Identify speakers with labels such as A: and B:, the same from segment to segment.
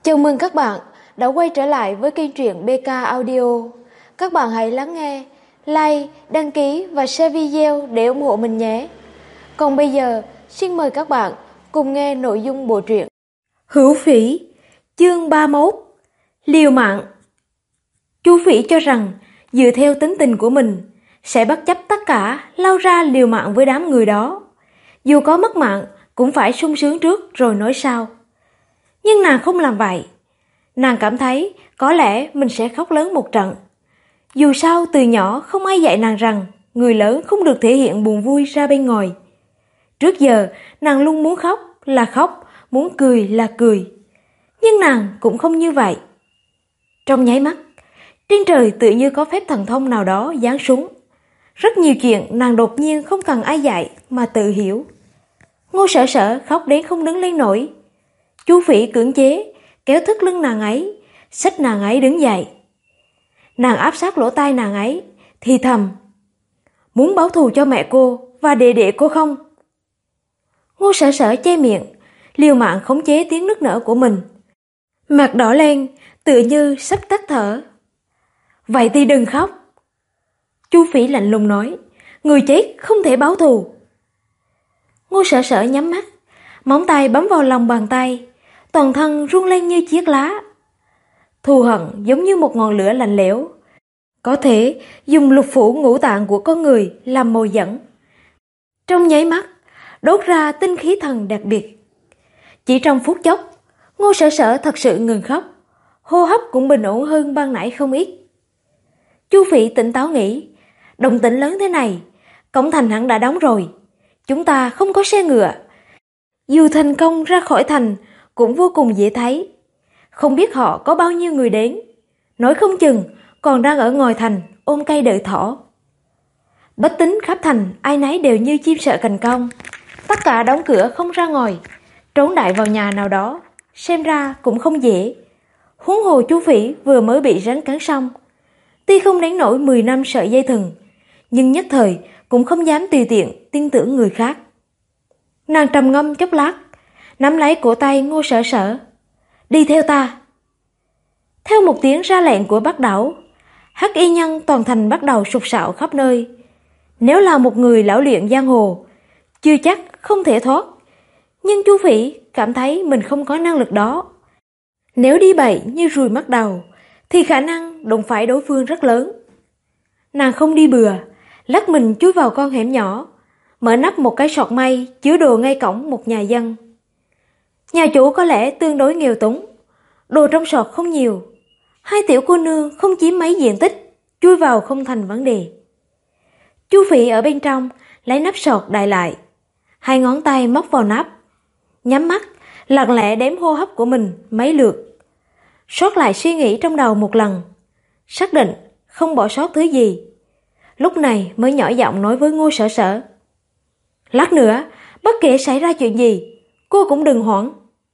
A: Chào mừng các bạn đã quay trở lại với kênh truyện BK Audio. Các bạn hãy lắng nghe, like, đăng ký và share video để ủng hộ mình nhé. Còn bây giờ, xin mời các bạn cùng nghe nội dung bộ truyện Hữu Phỉ, chương 31, Liều mạng. Chu Phỉ cho rằng dựa theo tính tình của mình sẽ bất chấp tất cả lao ra liều mạng với đám người đó. Dù có mất mạng cũng phải sung sướng trước rồi nói sau. Nhưng nàng không làm vậy. Nàng cảm thấy có lẽ mình sẽ khóc lớn một trận. Dù sao từ nhỏ không ai dạy nàng rằng người lớn không được thể hiện buồn vui ra bên ngoài. Trước giờ nàng luôn muốn khóc là khóc, muốn cười là cười. Nhưng nàng cũng không như vậy. Trong nháy mắt, trên trời tự như có phép thần thông nào đó giáng xuống. Rất nhiều chuyện nàng đột nhiên không cần ai dạy mà tự hiểu. Ngô Sở Sở khóc đến không đứng lên nổi. Chu Phỉ cưỡng chế kéo thắt lưng nàng ấy, xách nàng ấy đứng dậy. Nàng áp sát lỗ tai nàng ấy, thì thầm: "Muốn báo thù cho mẹ cô và đệ cô không?" Ngô Sở Sở che miệng, liều mạng khống chế tiếng nức nở của mình. Mặt đỏ lên, tựa như sắp tắt thở. "Vậy thì đừng khóc." Chu Phỉ lạnh lùng nói, "Người chết không thể báo thù." Ngô Sở Sở nhắm mắt, móng tay bấm vào lòng bàn tay, toàn thân run lên như chiếc lá. Thù hận giống như một ngọn lửa lạnh lẽo, có thể dùng lục phủ ngũ tạng của con người làm mồi dẫn. Trong nháy mắt, đốt ra tinh khí thần đặc biệt. Chỉ trong phút chốc, Ngô Sở Sở thật sự ngừng khóc, hô hấp cũng bình ổn hơn ban nãy không ít. Chu Phỉ tỉnh táo nghĩ, động tĩnh lớn thế này, cổng thành hẳn đã đóng rồi. Chúng ta không có xe ngựa. Dù thành công ra khỏi thành cũng vô cùng dễ thấy. Không biết họ có bao nhiêu người đến. Nói không chừng còn đang ở ngoài thành ôm cây đợi thỏ. Bách tính khắp thành ai nấy đều như chim sợ cành cong. Tất cả đóng cửa không ra ngoài, trốn đại vào nhà nào đó, xem ra cũng không dễ. Huống hồ Chu Phỉ vừa mới bị rắn cắn xong. Tuy không đến nổi 10 năm sợi dây thừng, nhưng nhất thời cũng không dám tùy tiện tin tưởng người khác. Nàng trầm ngâm chốc lát, nắm lấy cổ tay Ngô Sở Sở. "Đi theo ta." Theo một tiếng ra lệnh của Bắc Đẩu, hắc y nhân toàn thành bắt đầu sục sạo khắp nơi. Nếu là một người lão luyện giang hồ, chưa chắc không thể thoát. Nhưng Chu Phỉ cảm thấy mình không có năng lực đó. Nếu đi bậy như ruồi mắc đầu, thì khả năng đụng phải đối phương rất lớn. Nàng không đi bừa, lắc mình chui vào con hẻm nhỏ, mở nắp một cái sọt may chứa đồ ngay cổng một nhà dân. Nhà chủ có lẽ tương đối nghèo túng, đồ trong sọt không nhiều. Hai tiểu cô nương không chiếm mấy diện tích, chui vào không thành vấn đề. Chu Phỉ ở bên trong lấy nắp sọt đậy lại, hai ngón tay móc vào nắp, nhắm mắt lặng lẽ đếm hô hấp của mình mấy lượt, sót lại suy nghĩ trong đầu một lần, xác định không bỏ sót thứ gì. Lúc này mới nhỏ giọng nói với Ngô Sở Sở: "Lát nữa, bất kể xảy ra chuyện gì, cô cũng đừng hoảng."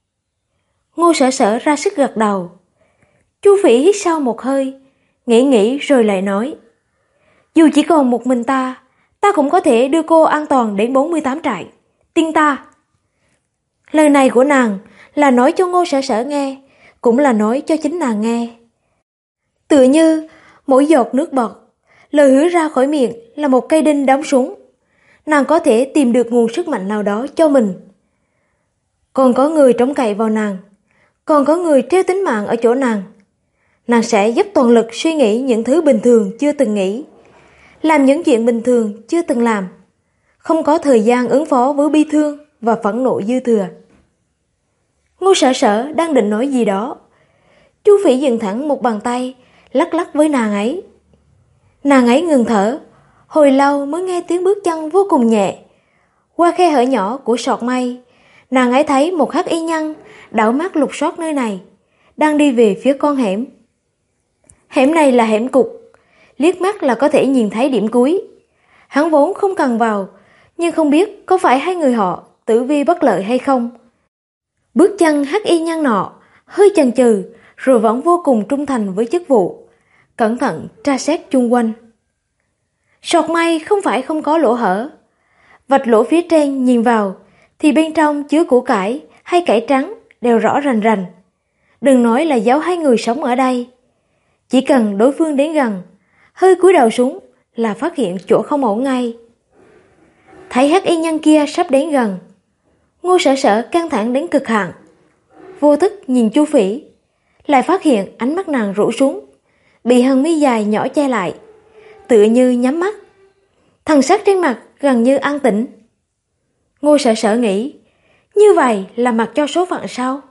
A: Ngô Sở Sở ra sức gật đầu. Chu Phỉ hít sâu một hơi, nghĩ rồi lại nói: "Dù chỉ còn một mình ta cũng có thể đưa cô an toàn đến 48 trại. Tin ta." Lời này của nàng là nói cho Ngô Sở Sở nghe, cũng là nói cho chính nàng nghe. Tựa như mỗi giọt nước bọt, lời hứa ra khỏi miệng là một cây đinh đóng súng. Nàng có thể tìm được nguồn sức mạnh nào đó cho mình. Còn có người trông cậy vào nàng, còn có người treo tính mạng ở chỗ nàng. Nàng sẽ dốc toàn lực suy nghĩ những thứ bình thường chưa từng nghĩ, làm những chuyện bình thường chưa từng làm, không có thời gian ứng phó với bi thương và phẫn nộ dư thừa. Ngô Sở Sở đang định nói gì đó, Chu Phỉ dừng thẳng một bàn tay lắc lắc với nàng ấy. Nàng ấy ngừng thở, hồi lâu mới nghe tiếng bước chân vô cùng nhẹ. Qua khe hở nhỏ của sọt may, nàng ấy thấy một hắc y nhân đảo mắt lục soát nơi này, đang đi về phía con hẻm. Hẻm này là hẻm cụt, liếc mắt là có thể nhìn thấy điểm cuối. Hắn vốn không cần vào, nhưng không biết có phải hai người họ tử vi bất lợi hay không. Bước chân hắc y nhân nọ hơi chần chừ, rồi vẫn vô cùng trung thành với chức vụ, cẩn thận tra xét chung quanh. Sọt may không phải không có lỗ hở. Vạch lỗ phía trên nhìn vào thì bên trong chứa củ cải hay cải trắng đều rõ rành rành. Đừng nói là giấu hai người sống ở đây. Chỉ cần đối phương đến gần, hơi cúi đầu xuống là phát hiện chỗ không ổn ngay. Thấy hắc y nhân kia sắp đến gần, Ngô Sở Sở căng thẳng đến cực hạn. Vô thức nhìn Chu Phỉ, lại phát hiện ánh mắt nàng rũ xuống, bị hàng mi dài nhỏ che lại, tựa như nhắm mắt. Thần sắc trên mặt gần như an tĩnh. Ngô Sở Sở nghĩ, như vậy là mặc cho số phận sao?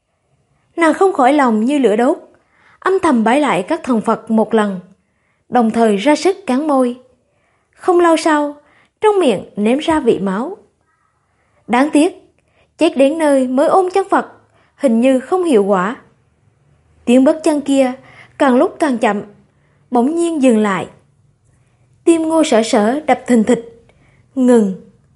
A: Nàng không khỏi lòng như lửa đốt, âm thầm bái lại các thần Phật một lần, đồng thời ra sức cắn môi. Không lâu sau, trong miệng nếm ra vị máu. Đáng tiếc, chết đến nơi mới ôm chân Phật, hình như không hiệu quả. Tiếng bước chân kia càng lúc càng chậm, bỗng nhiên dừng lại. Tim Ngô Sở Sở đập thình thịch, ngừng.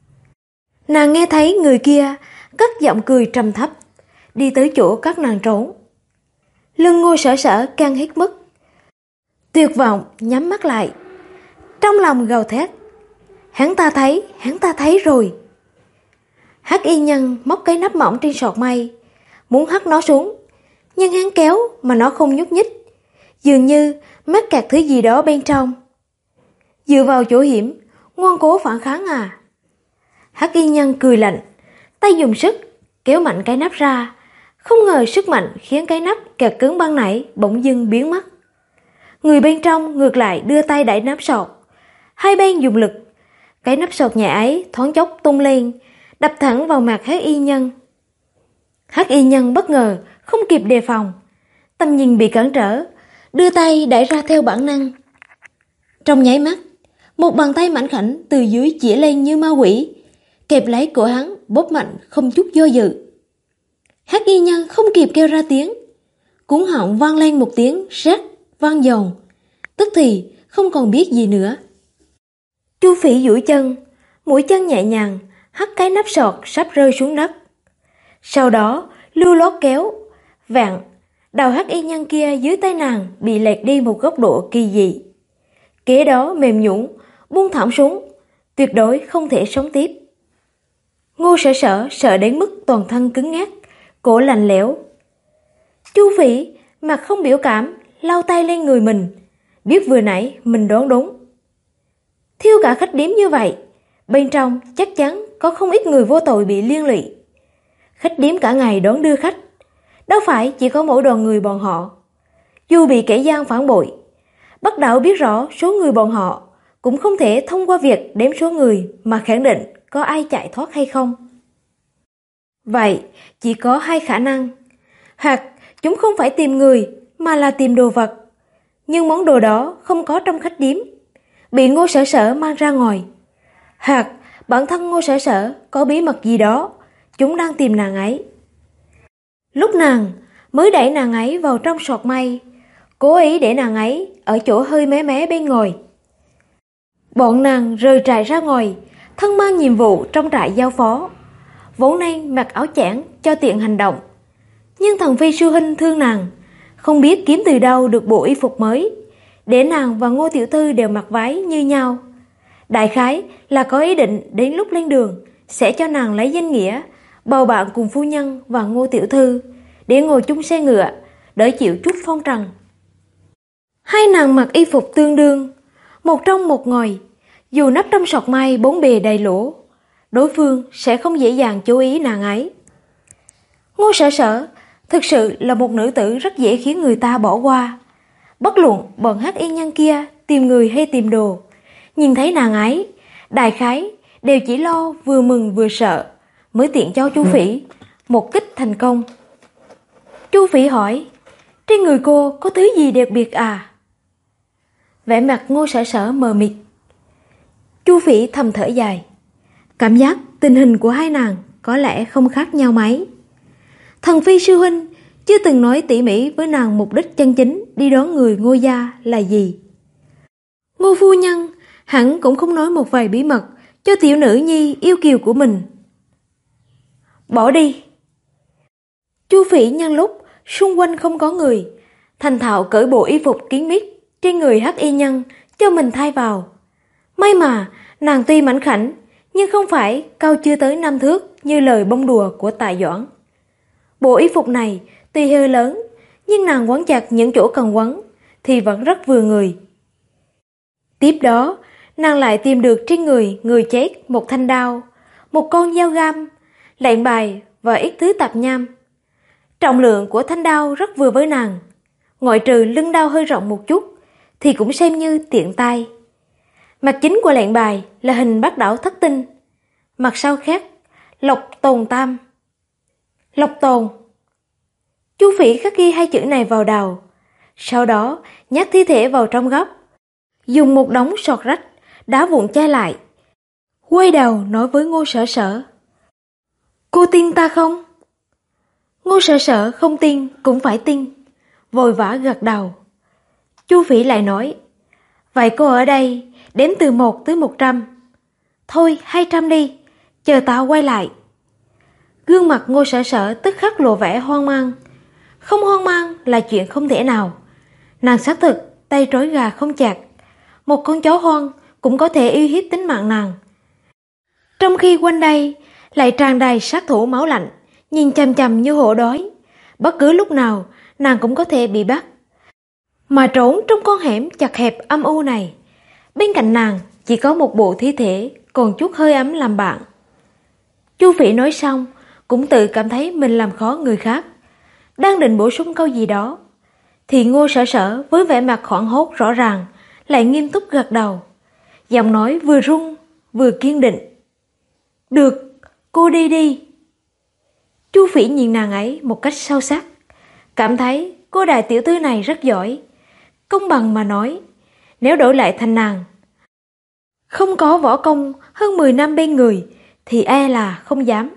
A: Nàng nghe thấy người kia cất giọng cười trầm thấp, đi tới chỗ các nàng trốn. Lưng Ngô Sở Sở căng hết mức, tuyệt vọng nhắm mắt lại, trong lòng gào thét. Hắn ta thấy rồi. Hắc y nhân móc cái nắp mỏng trên sọt mây, muốn hất nó xuống, nhưng hắn kéo mà nó không nhúc nhích, dường như mắc kẹt thứ gì đó bên trong. Dựa vào chỗ hiểm, ngoan cố phản kháng à? Hắc y nhân cười lạnh, tay dùng sức kéo mạnh cái nắp ra. Không ngờ sức mạnh khiến cái nắp kẹt cứng ban nãy bỗng dưng biến mất. Người bên trong ngược lại đưa tay đẩy nắp sọt, hai bên dùng lực. Cái nắp sọt nhẹ ấy thoáng chốc tung lên, đập thẳng vào mặt Hắc y nhân. Hắc y nhân bất ngờ, không kịp đề phòng, tầm nhìn bị cản trở, đưa tay đẩy ra theo bản năng. Trong nháy mắt, một bàn tay mảnh khảnh từ dưới chĩa lên như ma quỷ, kẹp lấy cổ hắn, bóp mạnh không chút do dự. Hắc y nhân không kịp kêu ra tiếng, cuống họng vang lên một tiếng rát vang dồn, tức thì không còn biết gì nữa. Chu Phỉ duỗi chân, mũi chân nhẹ nhàng hất cái nắp sọt sắp rơi xuống đất. Sau đó lưu lót kéo, vặn, đầu hắc y nhân kia dưới tay nàng bị lệch đi một góc độ kỳ dị. Kế đó mềm nhũn, buông thõng xuống, tuyệt đối không thể sống tiếp. Ngô Sở Sở sợ đến mức toàn thân cứng ngắc, cổ lạnh lẽo. Chu Phỉ mặt không biểu cảm, lau tay lên người mình, biết vừa nãy mình đoán đúng. Thiêu cả khách điếm như vậy, bên trong chắc chắn có không ít người vô tội bị liên lụy. Khách điếm cả ngày đón đưa khách, đâu phải chỉ có mỗi đoàn người bọn họ. Dù bị kẻ gian phản bội, Bắc Đảo biết rõ số người bọn họ, cũng không thể thông qua việc đếm số người mà khẳng định có ai chạy thoát hay không. Vậy chỉ có hai khả năng, hoặc chúng không phải tìm người mà là tìm đồ vật, nhưng món đồ đó không có trong khách điếm, bị Ngô Sở Sở mang ra ngoài, hoặc bản thân Ngô Sở Sở có bí mật gì đó, chúng đang tìm nàng ấy. Lúc nàng mới đẩy nàng ấy vào trong sọt mây, cố ý để nàng ấy ở chỗ hơi mé mé bên ngoài. Bọn nàng rời trại ra ngoài, thân mang nhiệm vụ trong trại giao phó, vốn nên mặc áo chẽn cho tiện hành động. Nhưng thần phi sư huynh thương nàng, không biết kiếm từ đâu được bộ y phục mới, để nàng và Ngô tiểu thư đều mặc váy như nhau. Đại khái là có ý định đến lúc lên đường sẽ cho nàng lấy danh nghĩa bầu bạn cùng phu nhân và Ngô tiểu thư để ngồi chung xe ngựa, đỡ chịu chút phong trần. Hai nàng mặc y phục tương đương, một trong một ngoài, dù nắp trong sọt may bốn bề đầy lỗ, đối phương sẽ không dễ dàng chú ý nàng ấy. Ngô Sở Sở thực sự là một nữ tử rất dễ khiến người ta bỏ qua. Bất luận bọn hắc y nhân kia tìm người hay tìm đồ, nhìn thấy nàng ấy, đại khái đều chỉ lo vừa mừng vừa sợ, mới tiện cho Chu Phỉ một kích thành công. Chu Phỉ hỏi, trên người cô có thứ gì đặc biệt à? Vẻ mặt Ngô Sở Sở mờ mịt. Chu Phỉ thầm thở dài, cảm giác tình hình của hai nàng có lẽ không khác nhau mấy. Thần phi sư huynh chưa từng nói tỉ mỉ với nàng mục đích chân chính đi đón người Ngô gia là gì. Ngô phu nhân hẳn cũng không nói một vài bí mật cho tiểu nữ nhi yêu kiều của mình. Bỏ đi. Chu Phỉ nhân lúc xung quanh không có người, thành thạo cởi bộ y phục kín mít trên người hắc y nhân cho mình thay vào. May mà nàng tuy mảnh khảnh nhưng không phải cao chưa tới 5 thước như lời bông đùa của Tạ Doãn. Bộ y phục này tuy hơi lớn nhưng nàng quấn chặt những chỗ cần quấn thì vẫn rất vừa người. Tiếp đó, nàng lại tìm được trên người người chết một thanh đao, một con dao găm, lệnh bài và ít thứ tạp nham. Trọng lượng của thanh đao rất vừa với nàng, ngoại trừ lưng đao hơi rộng một chút thì cũng xem như tiện tay. Mặt chính của lệnh bài là hình bát đảo thất tinh, mặt sau khác Lộc Tồn Tam. Lộc Tồn. Chu Phỉ khắc ghi hai chữ này vào đầu, sau đó nhét thi thể vào trong góc, dùng một đống sọt rách đá vụn che lại, quay đầu nói với Ngô Sở Sở: "Cô tin ta không?" Ngô Sở Sở không tin cũng phải tin, vội vã gật đầu. Chu Phỉ lại nói: "Vậy cô ở đây đếm từ 1 tới 100. Thôi 200 đi, chờ tao quay lại." Gương mặt Ngô Sở Sở tức khắc lộ vẻ hoang mang. Không hoang mang là chuyện không thể nào. Nàng xác thực tay trói gà không chặt, một con chó hoang cũng có thể uy hiếp tính mạng nàng. Trong khi quanh đây lại tràn đầy sát thủ máu lạnh, nhìn chằm chằm như hổ đói, bất cứ lúc nào nàng cũng có thể bị bắt. Mà trốn trong con hẻm chật hẹp âm u này, bên cạnh nàng chỉ có một bộ thi thể còn chút hơi ấm làm bạn. Chu Phỉ nói xong cũng tự cảm thấy mình làm khó người khác, đang định bổ sung câu gì đó thì Ngô Sở Sở với vẻ mặt hoảng hốt rõ ràng lại nghiêm túc gật đầu, giọng nói vừa run vừa kiên định: "Được, cô đi đi." Chu Phỉ nhìn nàng ấy một cách sâu sắc, cảm thấy cô đại tiểu thư này rất giỏi. Công bằng mà nói, nếu đổi lại thành nàng, không có võ công hơn 10 năm bên người thì e là không dám.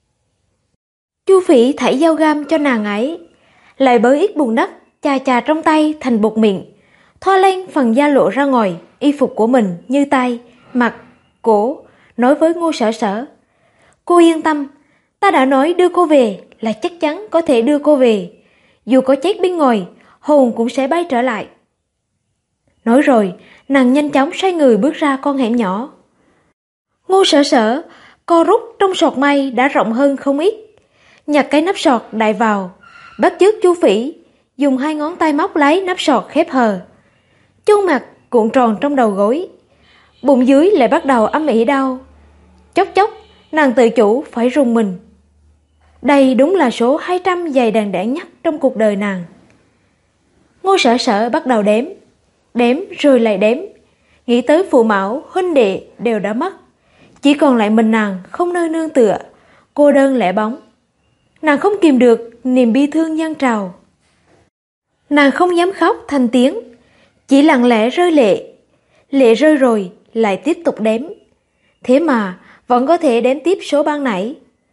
A: Chu Phỉ thảy dao găm cho nàng ấy, lại bới ít bùn đất chà chà trong tay thành bột mịn, thoa lên phần da lộ ra ngoài y phục của mình như tay, mặt, cổ, nói với Ngô Sở Sở: "Cô yên tâm, ta đã nói đưa cô về là chắc chắn có thể đưa cô về, dù có chết bên ngoài, hồn cũng sẽ bay trở lại." Nói rồi, nàng nhanh chóng xoay người bước ra con hẻm nhỏ. Ngô Sở Sở co rút trong sọt may đã rộng hơn không ít, nhặt cái nắp sọt đậy vào, bắt chước Chu Phỉ dùng 2 ngón tay móc lấy nắp sọt khép hờ. Chôn mặt cuộn tròn trong đầu gối, bụng dưới lại bắt đầu âm ỉ đau. Chốc chốc nàng tự chủ phải rùng mình. Đây đúng là số 200 dày đàn đẻ nhất trong cuộc đời nàng. Ngô Sở Sở bắt đầu đếm rồi lại đếm, nghĩ tới phụ mẫu, huynh đệ đều đã mất, chỉ còn lại mình nàng không nơi nương tựa, cô đơn lẻ bóng. Nàng không kìm được niềm bi thương dâng trào. Nàng không dám khóc thành tiếng, chỉ lặng lẽ rơi lệ. Lệ rơi rồi lại tiếp tục đếm. Thế mà vẫn có thể đếm tiếp số ban nãy: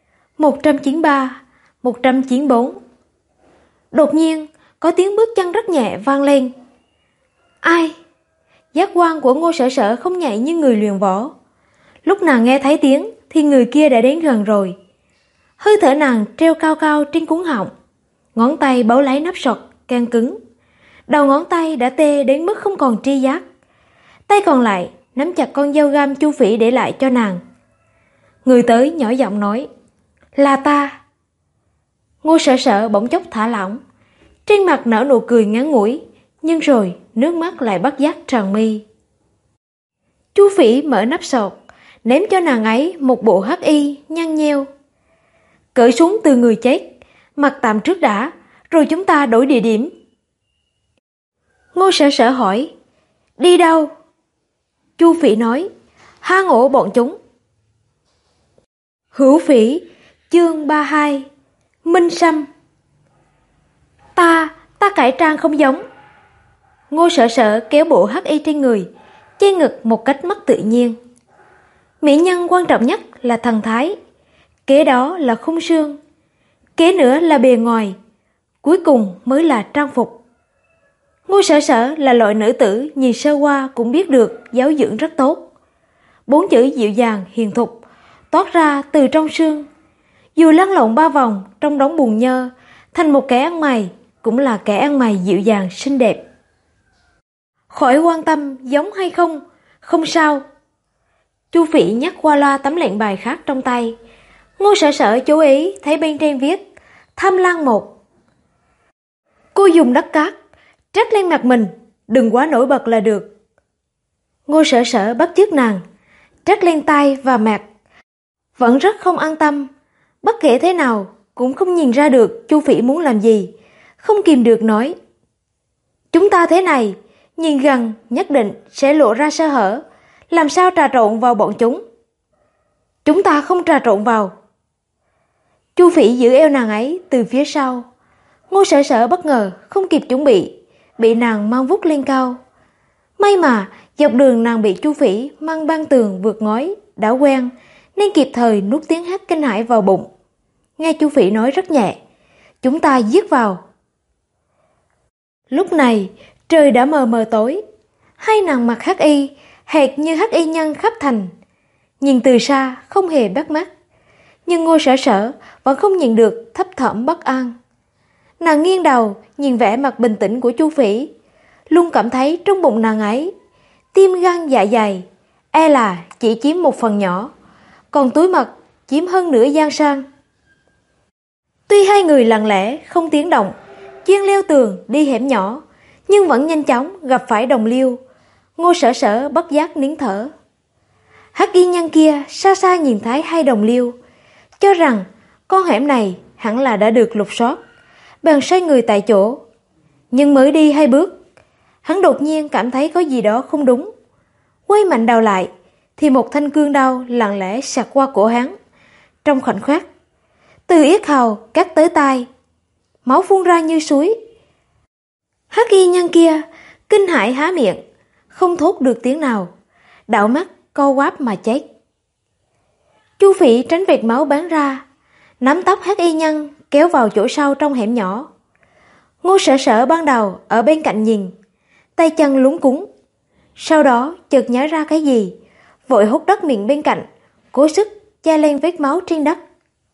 A: 193, 194. Đột nhiên có tiếng bước chân rất nhẹ vang lên. Ai? Giác quan của Ngô Sở Sở không nhạy như người luyện võ. Lúc nàng nghe thấy tiếng thì người kia đã đến gần rồi. Hơi thở nàng treo cao cao trên cuống họng, ngón tay bấu lấy nắp sọt căng cứng. Đầu ngón tay đã tê đến mức không còn tri giác. Tay còn lại nắm chặt con dao găm Chu Phỉ để lại cho nàng. Người tới nhỏ giọng nói: "Là ta." Ngô Sở Sở bỗng chốc thả lỏng, trên mặt nở nụ cười ngắn ngủi, nhưng rồi nước mắt lại bất giác tràn mi. Chu Phỉ mở nắp sọt, ném cho nàng ấy một bộ hắc y nhăn nheo. "Cởi xuống từ người chết, mặc tạm trước đã, rồi chúng ta đổi địa điểm." Ngô Sở Sở hỏi: "Đi đâu?" Chu Phỉ nói: "Hang ổ bọn chúng." Hữu Phỉ, chương 32, Minh Sâm. Ta cải trang không giống." Ngô Sở Sở kéo bộ hắc y trên người, che ngực một cách mất tự nhiên. Mỹ nhân quan trọng nhất là thần thái, kế đó là khung xương, kế nữa là bề ngoài, cuối cùng mới là trang phục. Ngô Sở Sở là loại nữ tử nhìn sơ qua cũng biết được giáo dưỡng rất tốt. 4 chữ dịu dàng hiền thục toát ra từ trong xương. Dù lăn lộn 3 vòng trong đống bùn nhơ thành một kẻ ăn mày, cũng là kẻ ăn mày dịu dàng xinh đẹp. Khỏi quan tâm giống hay không, không sao. Chu Phỉ nhắc qua loa tấm lệnh bài khác trong tay. Ngô Sở Sở chú ý thấy bên trên viết Tham Lang 1. Cô Cô dùng đất cát trát lên mặt mình, đừng quá nổi bật là được. Ngô Sở Sở bắt chước nàng, trát lên tay và mặt. Vẫn rất không an tâm, bất kể thế nào cũng không nhìn ra được Chu Phỉ muốn làm gì, không kìm được nói. Chúng ta thế này, nhìn gần nhất định sẽ lộ ra sơ hở, làm sao trà trộn vào bọn chúng. Chúng ta không trà trộn vào. Chu Phỉ giữ eo nàng ấy từ phía sau. Ngô Sở Sở bất ngờ không kịp chuẩn bị nàng mang vút lên cao. May mà dọc đường nàng bị Chu Phỉ mang băng tường vượt ngói đã quen, nên kịp thời nuốt tiếng hét kinh hãi vào bụng. Nghe Chu Phỉ nói rất nhẹ, chúng ta giết vào. Lúc này trời đã mờ mờ tối, hai nàng mặc hắc y hệt như hắc y nhân khắp thành, nhìn từ xa không hề bắt mắt. Nhưng Ngô Sở Sở vẫn không nhìn được thấp thỏm bất an. Nàng nghiêng đầu nhìn vẻ mặt bình tĩnh của Chu Phỉ, luôn cảm thấy trong bụng nàng ấy tim gan dạ dày e là chỉ chiếm một phần nhỏ, còn túi mật chiếm hơn nửa gian sang. Tuy hai người lặng lẽ không tiếng động chuyên leo tường đi hẻm nhỏ, nhưng vẫn nhanh chóng gặp phải đồng liêu. Ngô Sở Sở bất giác nín thở. Hắc y nhân kia xa xa nhìn thấy hai đồng liêu, cho rằng con hẻm này hẳn là đã được lục soát, bèn xoay người tại chỗ. Nhưng mới đi 2 bước, hắn đột nhiên cảm thấy có gì đó không đúng. Quay mạnh đầu lại thì một thanh cương đao lặng lẽ sạc qua cổ hắn. Trong khoảnh khắc, từ yết hầu cắt tới tai, máu phun ra như suối. Hắc y nhân kia kinh hãi há miệng, không thốt được tiếng nào, đảo mắt co quắp mà chết. Chu Phỉ tránh vệt máu bắn ra, nắm tóc hắc y nhân kéo vào chỗ sâu trong hẻm nhỏ. Ngô Sở Sở ban đầu ở bên cạnh nhìn, tay chân lúng cuống, sau đó chợt nhớ ra cái gì, vội hút đất miệng bên cạnh, cố sức che lên vết máu trên đất.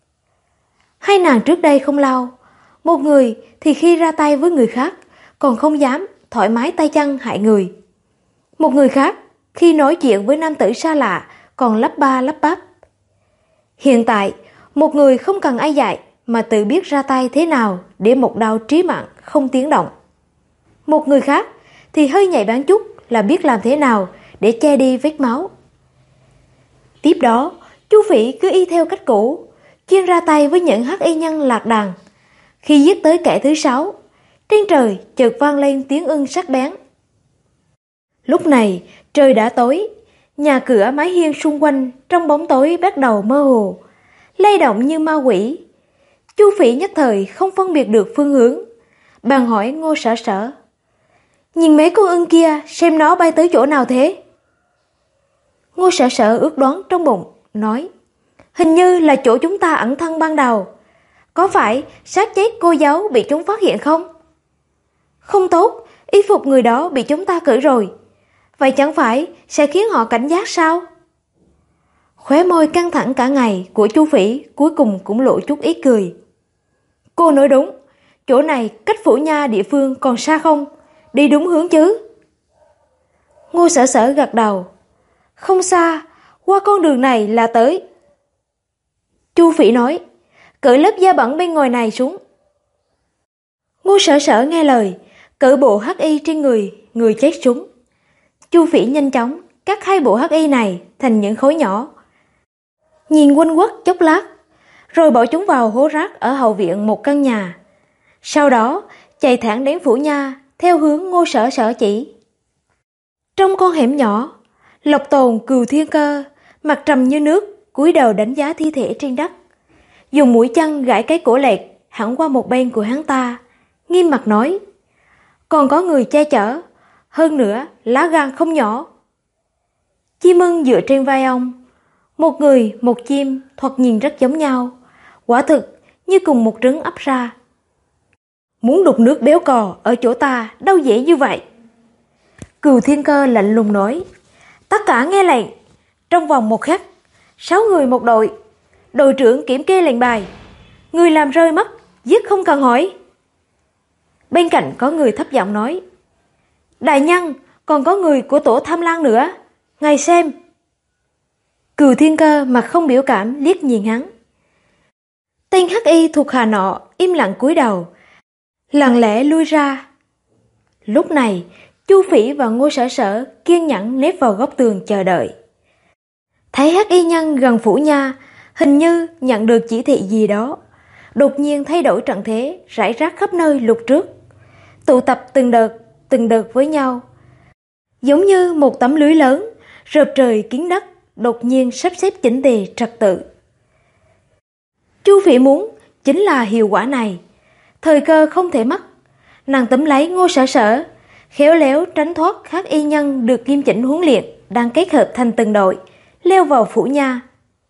A: Hai nàng trước đây không lâu, một người thì khi ra tay với người khác còn không dám thoải mái tay chân hại người, một người khác khi nói chuyện với nam tử xa lạ còn lắp ba lắp bắp. Hiện tại, một người không cần ai dạy mà tự biết ra tay thế nào để một đao trí mạng không tiếng động. Một người khác thì hơi nhạy bén chút là biết làm thế nào để che đi vết máu. Tiếp đó, Chu Phỉ cứ y theo cách cũ, chuyên ra tay với những hắc y nhân lạc đàn. Khi giết tới kẻ thứ 6, trên trời chợt vang lên tiếng ưng sắc bén. Lúc này trời đã tối, nhà cửa mái hiên xung quanh trong bóng tối bắt đầu mơ hồ, lay động như ma quỷ. Chu Phỉ nhất thời không phân biệt được phương hướng, bèn hỏi Ngô Sở Sở: nhìn mấy con ưng kia xem nó bay tới chỗ nào thế? Ngô Sở Sở ước đoán trong bụng, nói: hình như là chỗ chúng ta ẩn thân ban đầu. Có phải xác chết cô dâu bị chúng phát hiện không? Không tốt, y phục người đó bị chúng ta cởi rồi. Vậy chẳng phải sẽ khiến họ cảnh giác sao? Khóe môi căng thẳng cả ngày của Chu Phỉ cuối cùng cũng lộ chút ý cười. Cô nói đúng, chỗ này cách Phủ Nha địa phương còn xa không? Đi đúng hướng chứ? Ngô Sở Sở gật đầu. Không xa, qua con đường này là tới. Chu Phỉ nói: cởi lớp da bẩn bên ngoài này xuống. Ngô Sở Sở nghe lời, cởi bộ hắc y trên người chết xuống. Chu Phỉ nhanh chóng cắt 2 bộ hắc y này thành những khối nhỏ, nhìn quanh quất chốc lát, rồi bỏ chúng vào hố rác ở hậu viện một căn nhà. Sau đó chạy thẳng đến Phủ Nha theo hướng Ngô Sở Sở chỉ. Trong con hẻm nhỏ, Lộc Tồn, Cừu Thiên Cơ mặt trầm như nước, cúi đầu đánh giá thi thể trên đất, dùng mũi chân gãi cái cổ lệch hẳn qua một bên của hắn ta, nghiêm mặt nói: còn có người che chở, hơn nữa lá gan không nhỏ. Chim ưng dựa trên vai ông, một người một chim thoạt nhìn rất giống nhau, quả thực như cùng một trứng ấp ra. Muốn đục nước béo cò ở chỗ ta đâu dễ như vậy. Cừu Thiên Cơ lạnh lùng nói: tất cả nghe lệnh, trong vòng 1 khắc, 6 người một đội, đội trưởng kiểm kê lệnh bài, người làm rơi mất giết không cần hỏi. Bên cạnh có người thấp giọng nói: đại nhân, còn có người của tổ Tham Lang nữa, ngài xem. Cừu Thiên Cơ mặt không biểu cảm liếc nhìn hắn. Tên hắc y thuộc hạ nọ im lặng cúi đầu, lặng lẽ lui ra. Lúc này, Chu Phỉ và Ngô Sở Sở kiên nhẫn nép vào góc tường chờ đợi. Thấy Hắc Y Nhân gần phủ nha, hình như nhận được chỉ thị gì đó, đột nhiên thay đổi trận thế, rải rác khắp nơi lục trước, tụ tập từng đợt với nhau, giống như một tấm lưới lớn rợp trời kín đất, đột nhiên sắp xếp chỉnh tề trật tự. Chu Phỉ muốn chính là hiệu quả này, thời cơ không thể mất. Nàng túm lấy Ngô Sở Sở, khéo léo tránh thoát Hắc Y Nhân được nghiêm chỉnh huấn luyện đang kết hợp thành từng đội, leo vào phủ nha.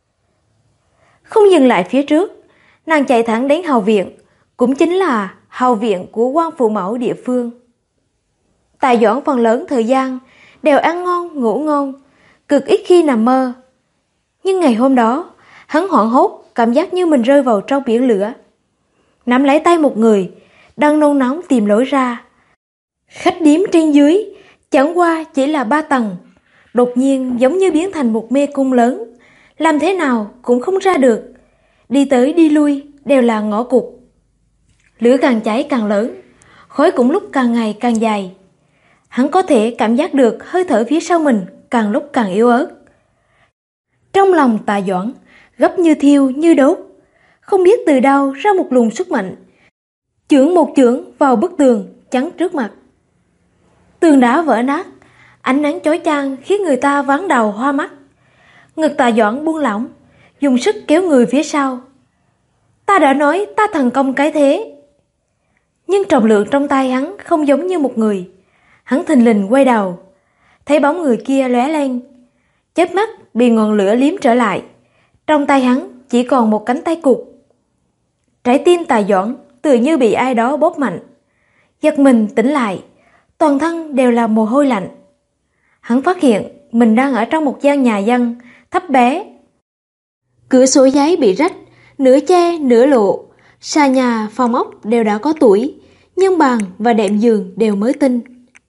A: Không dừng lại phía trước, nàng chạy thẳng đến hào viện, cũng chính là hào viện của quan phụ mẫu địa phương. Tài Doãn phần lớn thời gian đều ăn ngon ngủ ngon, cực ít khi nằm mơ. Nhưng ngày hôm đó, hắn hoảng hốt, cảm giác như mình rơi vào trong biển lửa. Nắm lấy tay một người, đang nôn nóng tìm lối ra. Khách điếm trên dưới, chẳng qua chỉ là 3 tầng, đột nhiên giống như biến thành một mê cung lớn, làm thế nào cũng không ra được. Đi tới đi lui đều là ngõ cụt. Lửa càng cháy càng lớn, khói cũng lúc càng ngày càng dài. Hắn có thể cảm giác được hơi thở phía sau mình càng lúc càng yếu ớt. Trong lòng Tạ Doãn gấp như thiêu như đốt, không biết từ đâu ra một luồng sức mạnh, chưởng một chưởng vào bức tường chắn trước mặt. Tường đá vỡ nát, ánh nắng chói chang khiến người ta váng đầu hoa mắt. Ngực Tạ Doãn buông lỏng, dùng sức kéo người phía sau. Ta đã nói ta thần công cái thế. Nhưng trọng lượng trong tay hắn không giống như một người. Hắn thình lình quay đầu, thấy bóng người kia lóe lên, chớp mắt bị ngọn lửa liếm trở lại. Trong tay hắn chỉ còn một cánh tay cụt. Trái tim Tạ Doãn tự như bị ai đó bóp mạnh, giật mình tỉnh lại, toàn thân đều là mồ hôi lạnh. Hắn phát hiện mình đang ở trong một gian nhà dân thấp bé. Cửa sổ giấy bị rách, nửa che nửa lộ, xà nhà phòng ốc đều đã có tuổi, nhưng bàn và đệm giường đều mới tinh.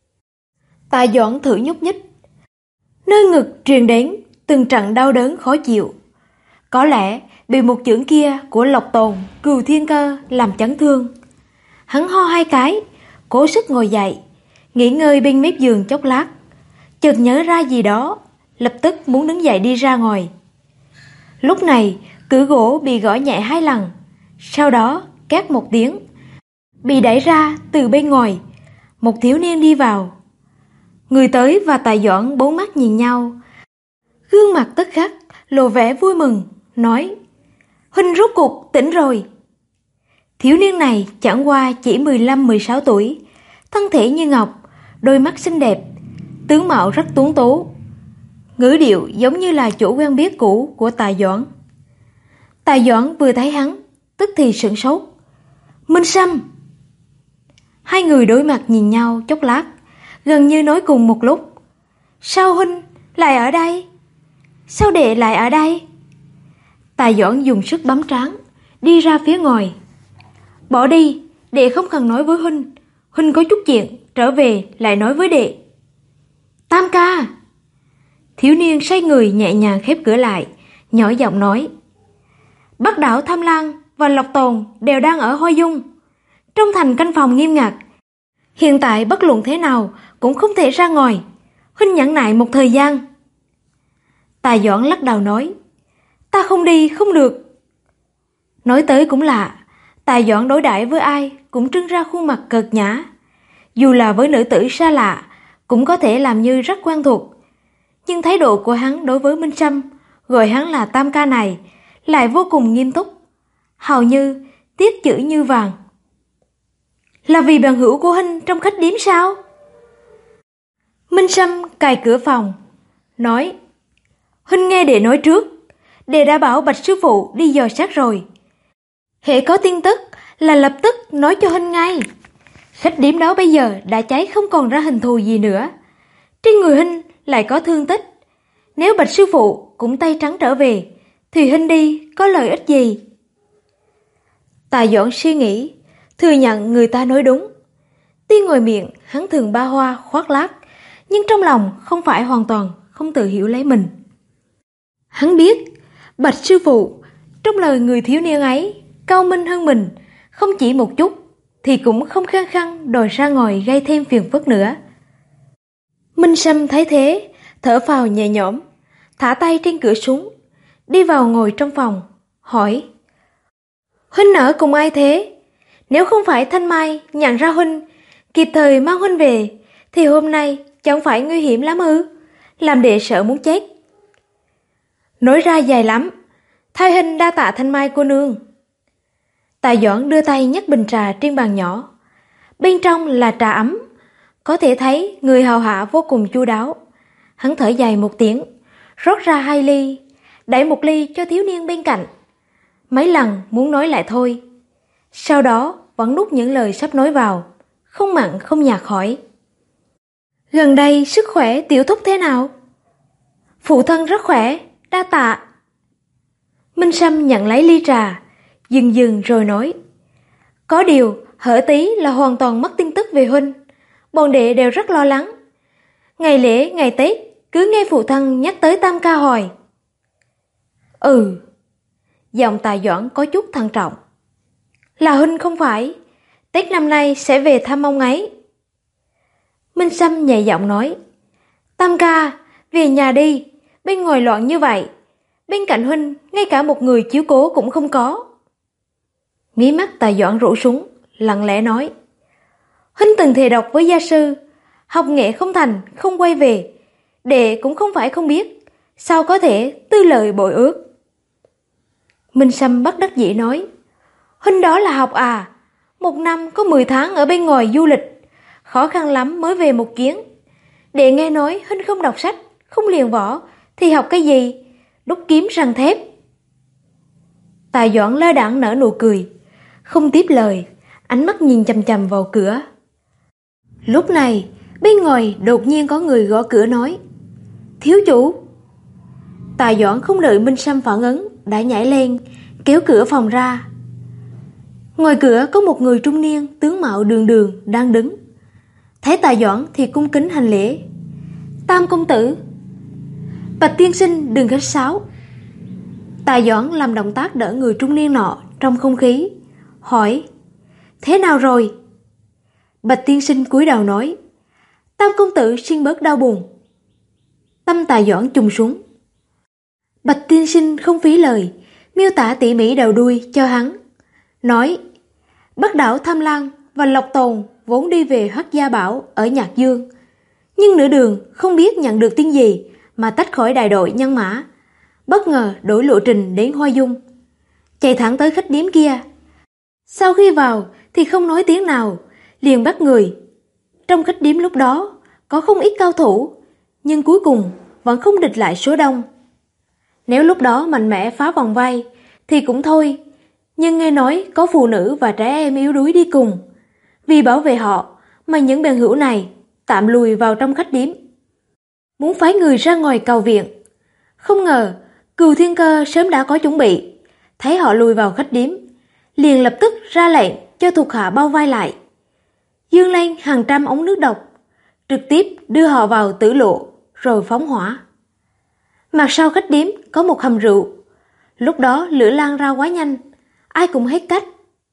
A: Tạ Doãn thử nhúc nhích, nơi ngực truyền đến từng trận đau đớn khó chịu. Có lẽ bị một chưởng kia của Lộc Tồn, Cừu Thiên Cơ làm chấn thương. Hắn ho 2 cái, cố sức ngồi dậy, nghỉ ngơi bên mép giường chốc lát, chợt nhớ ra gì đó, lập tức muốn đứng dậy đi ra ngoài. Lúc này cửa gỗ bị gõ nhẹ 2 lần, sau đó két một tiếng, bị đẩy ra từ bên ngoài. Một thiếu niên đi vào. Người tới và Tạ Doãn bốn mắt nhìn nhau, gương mặt tức khắc lộ vẻ vui mừng, nói: Huynh rốt cuộc tỉnh rồi. Thiếu niên này chẳng qua chỉ 15-16 tuổi, thân thể như ngọc, đôi mắt xinh đẹp, tướng mạo rất tuấn tú, ngữ điệu giống như là chỗ quen biết cũ của Tạ Doãn. Tạ Doãn vừa thấy hắn, tức thì sửng sốt. Minh Sâm! Hai người đối mặt nhìn nhau chốc lát, gần như nói cùng một lúc. Sao huynh lại ở đây? Sao đệ lại ở đây? Tạ Doãn dùng sức bấm trán, đi ra phía ngoài. Bỏ đi, đệ không cần nói với huynh. Huynh có chút chuyện, trở về lại nói với đệ. Tam ca! Thiếu niên xoay người nhẹ nhàng khép cửa lại, nhỏ giọng nói. Bắc đảo Tham Lang và Lộc Tồn đều đang ở Hoa Dung, trong thành canh phòng nghiêm ngặt. Hiện tại bất luận thế nào cũng không thể ra ngoài. Huynh nhẫn nại một thời gian. Tạ Doãn lắc đầu nói. Ta không đi không được. Nói tới cũng lạ, Tạ Doãn đối đãi với ai cũng trưng ra khuôn mặt cợt nhã. Dù là với nữ tử xa lạ, cũng có thể làm như rất quen thuộc. Nhưng thái độ của hắn đối với Minh Sâm, gọi hắn là Tam ca này, lại vô cùng nghiêm túc, hầu như tiết chữ như vàng. Là vì bằng hữu của huynh trong khách điếm sao? Minh Sâm cài cửa phòng, nói. Huynh nghe đệ nói trước, đệ đã bảo Bạch sư phụ đi dò xét rồi. Hễ có tin tức là lập tức nói cho huynh ngay. Khách điếm đó bây giờ đã cháy không còn ra hình thù gì nữa. Trên người huynh lại có thương tích. Nếu Bạch sư phụ cũng tay trắng trở về, thì huynh đi có lợi ích gì? Tạ Doãn suy nghĩ, thừa nhận người ta nói đúng. Tuy ngoài miệng hắn thường ba hoa khoác lác, nhưng trong lòng không phải hoàn toàn không tự hiểu lấy mình. Hắn biết Bạch sư phụ trong lời người thiếu niên ấy cao minh hơn mình không chỉ một chút. thì cũng không khăng khăng đòi ra ngoài gây thêm phiền phức nữa. Minh Sâm thấy thế, thở phào nhẹ nhõm, thả tay trên cửa xuống, đi vào ngồi trong phòng, hỏi: Huynh ở cùng ai thế? Nếu không phải Thanh Mai nhận ra Huynh, kịp thời mang Huynh về, thì hôm nay chẳng phải nguy hiểm lắm ư? Làm đệ sợ muốn chết. Nói ra dài lắm, Thái Huynh đa tạ Thanh Mai cô nương. Tài Doãn đưa tay nhấc bình trà trên bàn nhỏ. Bên trong là trà ấm, có thể thấy người hầu hạ vô cùng chu đáo. Hắn thở dài một tiếng, rót ra 2 ly, đẩy 1 ly cho thiếu niên bên cạnh. Mấy lần muốn nói lại thôi, sau đó vẫn nuốt những lời sắp nói vào, không mặn không nhạt hỏi: Gần đây sức khỏe tiểu thúc thế nào? Phụ thân rất khỏe, đa tạ. Minh Sâm nhận lấy ly trà, dừng rồi nói: Có điều Hở Tí là hoàn toàn mất tin tức về Huynh, bọn đệ đều rất lo lắng. Ngày lễ, ngày Tết cứ nghe phụ thân nhắc tới Tam ca hoài. Giọng Tài Doãn có chút thận trọng. Là Huynh không phải, Tết năm nay sẽ về thăm ông ấy. Minh Sâm nhẹ giọng nói: Tam ca, về nhà đi, bên ngoài loạn như vậy, bên cạnh Huynh ngay cả một người chiếu cố cũng không có. Mí mắt Tài Doãn rũ xuống, lặng lẽ nói: Huynh từng thề độc với gia sư, học nghệ không thành không quay về, đệ cũng không phải không biết, sao có thể tư lợi bội ước. Minh Sâm bất đắc dĩ nói: Huynh đó là học à? 1 năm có 10 tháng ở bên ngoài du lịch, khó khăn lắm mới về một chuyến. Đệ nghe nói Huynh không đọc sách, không luyện võ, thì học cái gì? Đúc kiếm răng thép. Tài Doãn lơ đãng nở nụ cười, không tiếp lời, ánh mắt nhìn chằm chằm vào cửa. Lúc này, bên ngoài đột nhiên có người gõ cửa nói: Thiếu chủ. Tài Doãn không đợi Minh Sâm phản ứng, đã nhảy lên, kéo cửa phòng ra. Ngoài cửa có một người trung niên, tướng mạo đường đường đang đứng. Thấy Tài Doãn thì cung kính hành lễ: Tam công tử. Bạch tiên sinh đừng khách sáo. Tài Doãn làm động tác đỡ người trung niên nọ trong không khí, hỏi: Thế nào rồi? Bạch tiên sinh cúi đầu nói: Tam công tử xin bớt đau buồn. Tâm Tài Doãn trùng xuống. Bạch tiên sinh không phí lời, miêu tả tỉ mỉ đầu đuôi cho hắn, nói: Bắc đảo Tham Lang và Lộc Tồn vốn đi về Hắc Gia Bảo ở Nhạc Dương, nhưng nửa đường không biết nhận được tin gì mà tách khỏi đại đội nhân mã, bất ngờ đổi lộ trình đến Hoa Dung, chạy thẳng tới khách điếm kia. Sau khi vào thì không nói tiếng nào, liền bắt người. Trong khách điếm lúc đó có không ít cao thủ, nhưng cuối cùng vẫn không địch lại số đông. Nếu lúc đó mạnh mẽ phá vòng vây thì cũng thôi, nhưng nghe nói có phụ nữ và trẻ em yếu đuối đi cùng. Vì bảo vệ họ mà những bèn hữu này tạm lùi vào trong khách điếm, muốn phái người ra ngoài cầu viện. Không ngờ Cừu Thiên Cơ sớm đã có chuẩn bị, thấy họ lùi vào khách điếm, liền lập tức ra lệnh cho thuộc hạ bao vây lại, dương lên hàng trăm ống nước độc, trực tiếp đưa họ vào tử lộ rồi phóng hỏa. Mặt sau khách điếm có một hầm rượu, lúc đó lửa lan ra quá nhanh, ai cũng hết cách.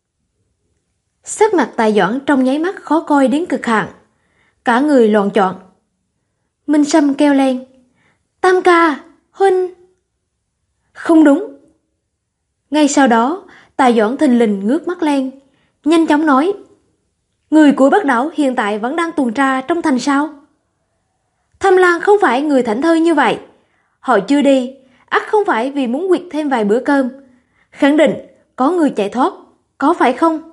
A: Sắc mặt Tài Doãn trong nháy mắt khó coi đến cực hạn, cả người loạn choạng. Minh Sâm kêu lên: Tam ca, Huynh. Không đúng. Ngay sau đó Tài Doãn thình lình ngước mắt lên, nhanh chóng nói: Người của Bắc đảo hiện tại vẫn đang tuần tra trong thành sao? Tham Lang không phải người thảnh thơi như vậy, họ chưa đi, ắt không phải vì muốn quyệt thêm vài bữa cơm, khẳng định có người chạy thoát, có phải không?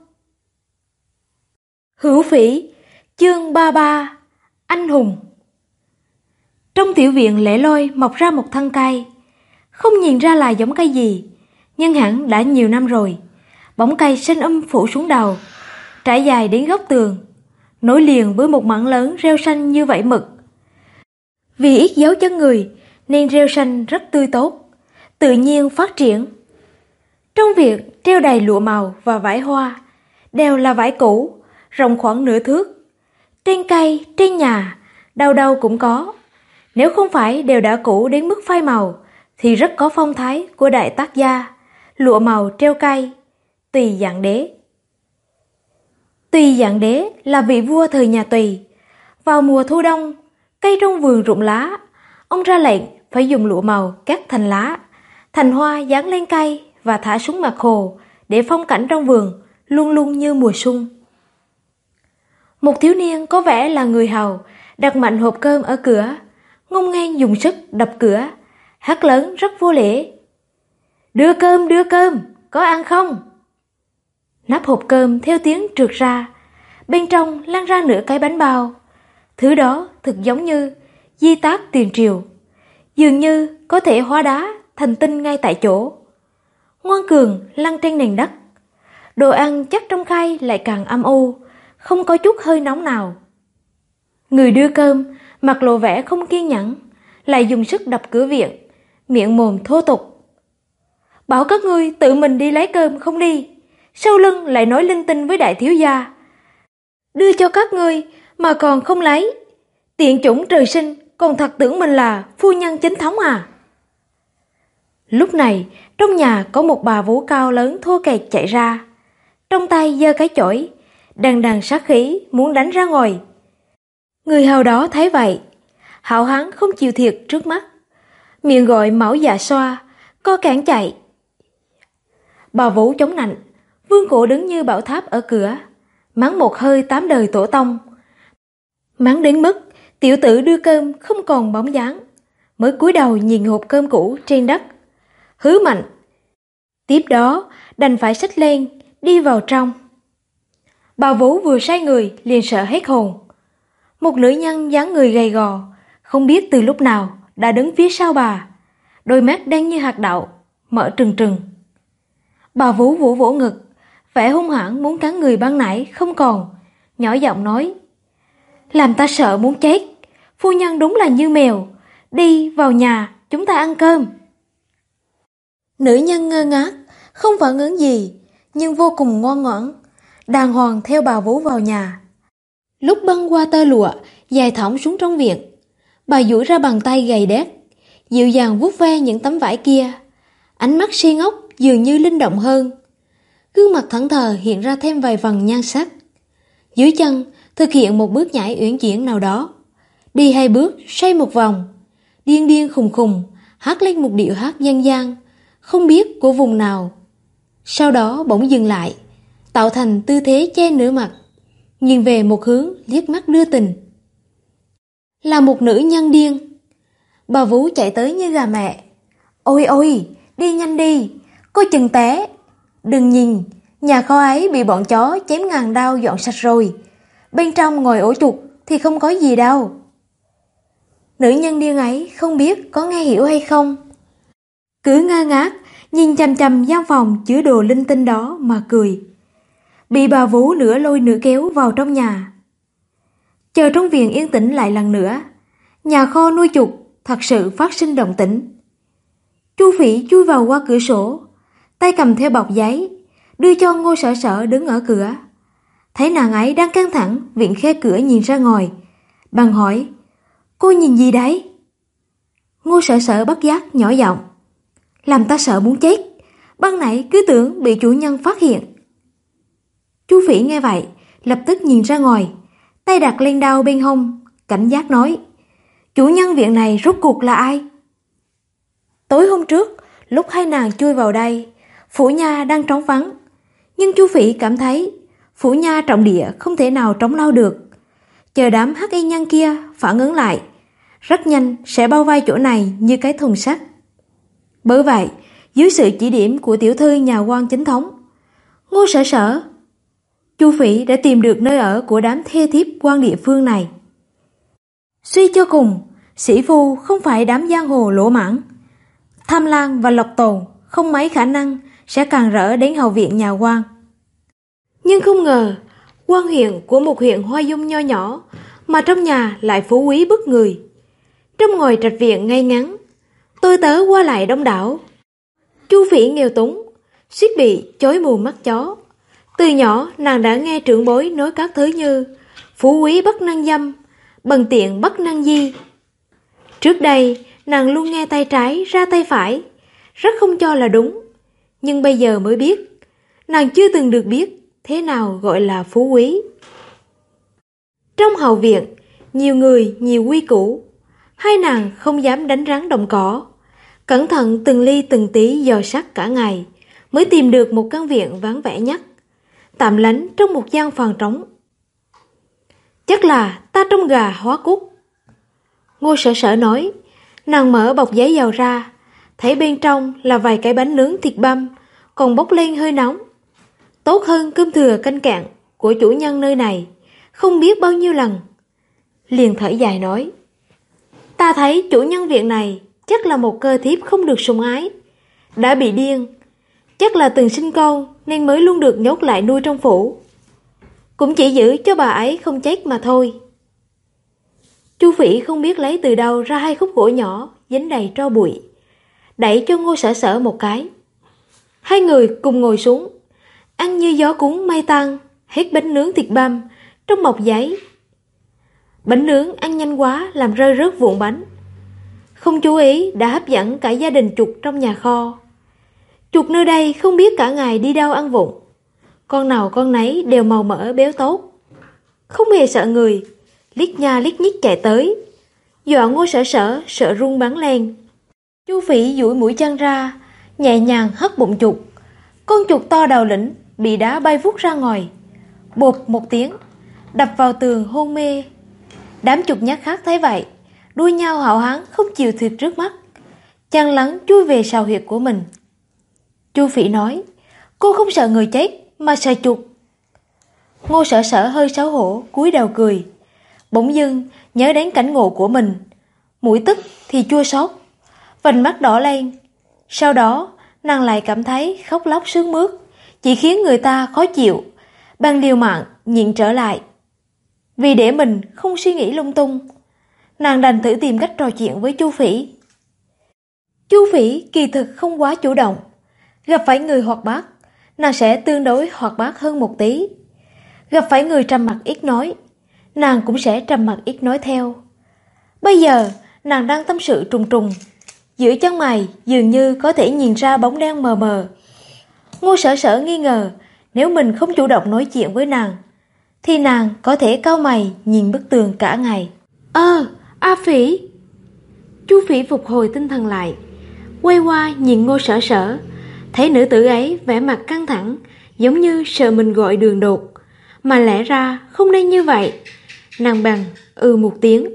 A: Hữu Phỉ, chương 33, anh hùng. Trong tiểu viện lẻ loi mọc ra một thân cây, không nhìn ra là giống cây gì, nhưng hẳn đã nhiều năm rồi. Bóng cây xanh phủ xuống đầu, trải dài đến góc tường, nối liền với một mảng lớn rêu xanh như vảy mực. Vì ít dấu chân người nên rêu xanh rất tươi tốt, tự nhiên phát triển. Trong việc treo đầy lụa màu và vải hoa, đều là vải cũ, rộng khoảng nửa thước. Trên cây, trên nhà, đâu đâu cũng có. Nếu không phải đều đã cũ đến mức phai màu, thì rất có phong thái của đại tác gia, lụa màu treo cây, tùy dạng đế. Tùy Dạng Đế là vị vua thời nhà Tùy. Vào mùa thu đông, cây trong vườn rụng lá, ông ra lệnh phải dùng lụa màu cắt thành lá, thành hoa dán lên cây và thả xuống mặt hồ để phong cảnh trong vườn luôn luôn như mùa xuân. Một thiếu niên có vẻ là người hầu đặt mạnh hộp cơm ở cửa, ngông nghênh dùng sức đập cửa, hát lớn rất vô lễ: đưa cơm, có ăn không? Nắp hộp cơm theo tiếng trượt ra, bên trong lan ra nửa cái bánh bao. Thứ đó thực giống như di tác tiền triều, dường như có thể hóa đá thành tinh ngay tại chỗ. Ngoan cường lăn trên nền đất. Đồ ăn chắc trong khay lại càng âm u, không có chút hơi nóng nào. Người đưa cơm mặt lộ vẻ không kiên nhẫn, lại dùng sức đập cửa viện, miệng mồm thô tục: bảo các ngươi tự mình đi lấy cơm không đi, sau lưng lại nói linh tinh với đại thiếu gia. Đưa cho các ngươi mà còn không lấy, tiện chủng trời sinh, còn thật tưởng mình là phu nhân chính thống à? Lúc này trong nhà có một bà vú cao lớn thô kệch chạy ra, trong tay giơ cái chổi, đằng đằng sát khí muốn đánh ra ngoài. Người hầu đó thấy vậy, hảo hán không chịu thiệt trước mắt, miệng gọi Mão Dạ Xoa, co cản chạy. Bà vú chống nạnh, vương cổ đứng như bảo tháp ở cửa, mắng một hơi 8 đời tổ tông, mắng đến mức tiểu tử đưa cơm không còn bóng dáng, mới cúi đầu nhìn hộp cơm cũ trên đất, hứ mạnh. Tiếp đó đành phải xách lên đi vào trong. Bà vú vừa say người liền sợ hết hồn. Một nữ nhân dáng người gầy gò, không biết từ lúc nào đã đứng phía sau bà, đôi mắt đen như hạt đậu, mở trừng trừng. Bà vú vỗ vỗ ngực, vẻ hung hãn muốn cắn người ban nãy không còn, nhỏ giọng nói: làm ta sợ muốn chết, phu nhân đúng là như mèo, đi vào nhà chúng ta ăn cơm. Nữ nhân ngơ ngác, không phản ứng gì, nhưng vô cùng ngoan ngoãn, đàng hoàng theo bà vú vào nhà. Lúc băng qua tơ lụa dài thõng xuống trong viện, bà duỗi ra bàn tay gầy đét, dịu dàng vuốt ve những tấm vải kia, ánh mắt si ngốc dường như linh động hơn. Gương mặt thẫn thờ hiện ra thêm vài phần nhan sắc. Dưới chân thực hiện một bước nhảy uyển chuyển nào đó, đi 2 bước xoay một vòng, điên điên khùng khùng hát lên một điệu hát dân gian không biết của vùng nào. Sau đó bỗng dừng lại, tạo thành tư thế che nửa mặt, nhìn về một hướng liếc mắt đưa tình. Là một nữ nhân điên. Bà vú chạy tới như gà mẹ: ôi ôi, đi nhanh đi, coi chừng té. Đừng nhìn, nhà kho ấy bị bọn chó chém ngàn đao dọn sạch rồi, bên trong ngồi ổ chuột thì không có gì đâu. Nữ nhân điên ấy không biết có nghe hiểu hay không, cứ ngơ ngác nhìn chằm chằm gian phòng chứa đồ linh tinh đó mà cười, bị bà vú nửa lôi nửa kéo vào trong nhà. Chờ trong viện yên tĩnh lại lần nữa, nhà kho nuôi chuột thật sự phát sinh động tĩnh. Chu Phỉ chui vào qua cửa sổ, tay cầm theo bọc giấy, đưa cho Ngô Sở Sở đứng ở cửa. Thấy nàng ấy đang căng thẳng viện khe cửa nhìn ra ngoài, bèn hỏi: cô nhìn gì đấy? Ngô Sở Sở bất giác nhỏ giọng: làm ta sợ muốn chết, ban nãy cứ tưởng bị chủ nhân phát hiện. Chu Phỉ nghe vậy lập tức nhìn ra ngoài, tay đặt lên đao bên hông, cảnh giác nói: chủ nhân viện này rốt cuộc là ai? Tối hôm trước lúc hai nàng chui vào đây, phủ nha đang trống vắng, nhưng Chu Phỉ cảm thấy phủ nha trọng địa không thể nào trống lâu được. Chờ đám hắc y nhân kia phản ứng lại, rất nhanh sẽ bao vây chỗ này như cái thùng sắt. Bởi vậy, dưới sự chỉ điểm của tiểu thư nhà quan chính thống, Ngô Sở Sở, Chu Phỉ đã tìm được nơi ở của đám thê thiếp quan địa phương này. Suy cho cùng, sĩ phu không phải đám giang hồ lỗ mãng, tham lam và lộc tồn không mấy khả năng sẽ càng rỡ đến hậu viện nhà quan. Nhưng không ngờ, quan huyện của một huyện hoa dung nho nhỏ mà trong nhà lại phú quý bức người. Trong ngồi trạch viện ngay ngắn, tôi tớ qua lại đông đảo. Chu Phỉ nghèo túng, suýt bị chói mù mắt chó. Từ nhỏ nàng đã nghe trưởng bối nói các thứ như phú quý bất năng dâm, bần tiện bất năng di. Trước đây nàng luôn nghe tay trái ra tay phải, rất không cho là đúng. Nhưng bây giờ mới biết, nàng chưa từng được biết thế nào gọi là phú quý. Trong hậu viện, nhiều người, nhiều quy củ. Hai nàng không dám đánh rắn động cỏ, cẩn thận từng ly từng tí dò xét cả ngày, mới tìm được một căn viện vắng vẻ nhất, tạm lánh trong một gian phòng trống. Chắc là ta trông gà hóa cút. Ngô Sở Sở nói. Nàng mở bọc giấy dầu ra, thấy bên trong là vài cái bánh nướng thịt băm, còn bốc lên hơi nóng. Tốt hơn cơm thừa canh cạn của chủ nhân nơi này, không biết bao nhiêu lần. Liền thở dài nói. Ta thấy chủ nhân viện này chắc là một cơ thiếp không được sủng ái, đã bị điên, chắc là từng sinh con nên mới luôn được nhốt lại nuôi trong phủ. Cũng chỉ giữ cho bà ấy không chết mà thôi. Chu Phỉ không biết lấy từ đâu ra hai khúc gỗ nhỏ dính đầy tro bụi, đẩy cho Ngô Sở Sở một cái. Hai người cùng ngồi xuống, ăn như gió cuốn mây tan, hết bánh nướng thịt băm trong bọc giấy. Bánh nướng ăn nhanh quá làm rơi rớt vụn bánh, không chú ý đã hấp dẫn cả gia đình chuột trong nhà kho. Chuột nơi đây không biết cả ngày đi đâu ăn vụng, con nào con nấy đều màu mỡ béo tốt, không hề sợ người, liếc nha liếc nhích chạy tới, dọa Ngô Sở Sở sợ run bắn lên. Chu Phỉ duỗi mũi chân ra, nhẹ nhàng hất bụng chuột. Con chuột to đầu lĩnh bị đá bay vút ra ngoài, bột một tiếng đập vào tường hôn mê. Đám chuột nhắt khác thấy vậy, đua nhau hạo hán không chịu thịt trước mắt, chăn lắng chui về sào huyệt của mình. Chu Phỉ nói. Cô không sợ người chết mà sợ chuột. Ngô Sở Sở hơi xấu hổ cúi đầu cười. Bỗng dưng nhớ đến cảnh ngộ của mình, mũi tức thì chua xót, vành mắt đỏ lên. Sau đó nàng lại cảm thấy khóc lóc sướt mướt chỉ khiến người ta khó chịu, bằng liều mạng nhịn trở lại. Vì để mình không suy nghĩ lung tung, nàng đành thử tìm cách trò chuyện với Chu Phỉ. Chu Phỉ kỳ thực không quá chủ động, gặp phải người hoạt bát, nàng sẽ tương đối hoạt bát hơn một tí. Gặp phải người trầm mặc ít nói, nàng cũng sẽ trầm mặc ít nói theo. Bây giờ nàng đang tâm sự trùng trùng, giữa chân mày dường như có thể nhìn ra bóng đen mờ mờ. Ngô Sở Sở nghi ngờ nếu mình không chủ động nói chuyện với nàng thì nàng có thể cau mày nhìn bức tường cả ngày. A Phỉ. Chu Phỉ phục hồi tinh thần lại, quay qua nhìn Ngô Sở Sở, thấy nữ tử ấy vẻ mặt căng thẳng, giống như sợ mình gọi đường đột, mà lẽ ra không nên như vậy. Nàng bèn một tiếng.